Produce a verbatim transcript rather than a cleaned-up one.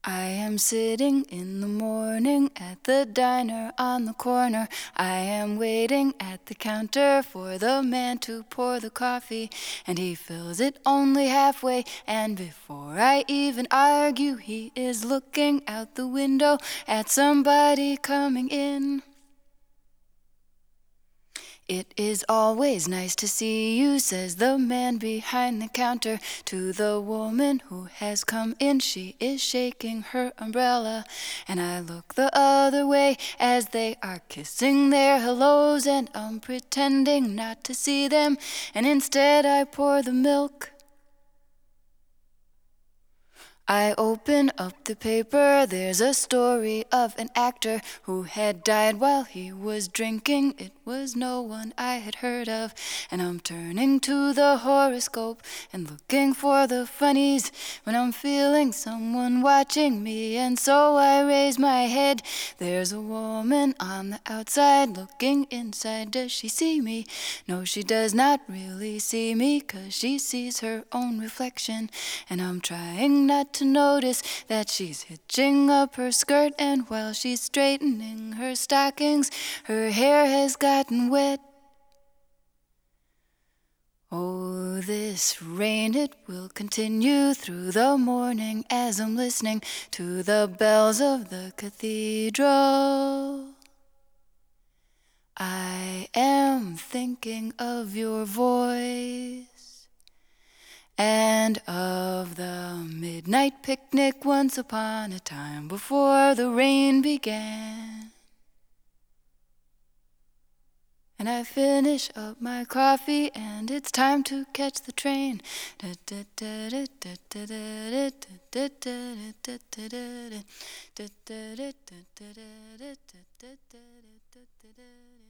I am sitting in the morning at the diner on the corner. I am waiting at the counter for the man to pour the coffee, and he fills it only halfway, and before I even argue, he is looking out the window at somebody coming in. "It is always nice to see you," says the man behind the counter to the woman who has come in. She is shaking her umbrella, and I look the other way as they are kissing their hellos, and I'm pretending not to see them, and instead I pour the milk. I open up the paper, there's a story of an actor who had died while he was drinking. It was no one I had heard of, and I'm turning to the horoscope and looking for the funnies when I'm feeling someone watching me, and so I raise my head. There's a woman on the outside looking inside. Does she see me? No, she does not really see me, 'cause she sees her own reflection, and I'm trying not to notice that she's hitching up her skirt, and while she's straightening her stockings, her hair has gotten wet. Oh, this rain, it will continue through the morning as I'm listening to the bells of the cathedral. I am thinking of your voice and of the midnight picnic once upon a time before the rain began. And I finish up my coffee and it's time to catch the train.